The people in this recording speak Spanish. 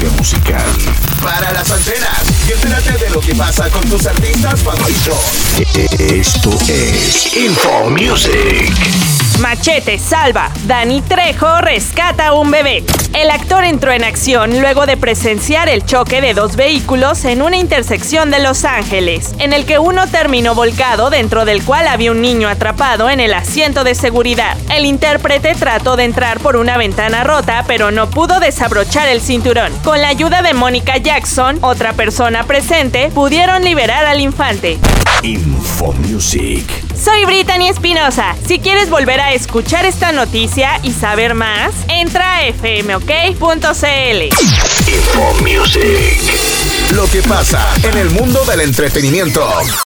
industria musical. Para las antenas y entérate de lo que pasa con tus artistas favoritos. Esto es Info Music. Machete salva. Dani Trejo rescata a un bebé. El actor entró en acción luego de presenciar el choque de dos vehículos en una intersección de Los Ángeles, en el que uno terminó volcado, dentro del cual había un niño atrapado en el asiento de seguridad. El intérprete trató de entrar por una ventana rota, pero no pudo desabrochar el cinturón. Con la ayuda de Mónica Jackson, otra persona presente, pudieron liberar al infante. Info Music. Soy Brittany Espinosa. Si quieres volver a escuchar esta noticia y saber más, entra a fmok.cl. Info Music. Lo que pasa en el mundo del entretenimiento.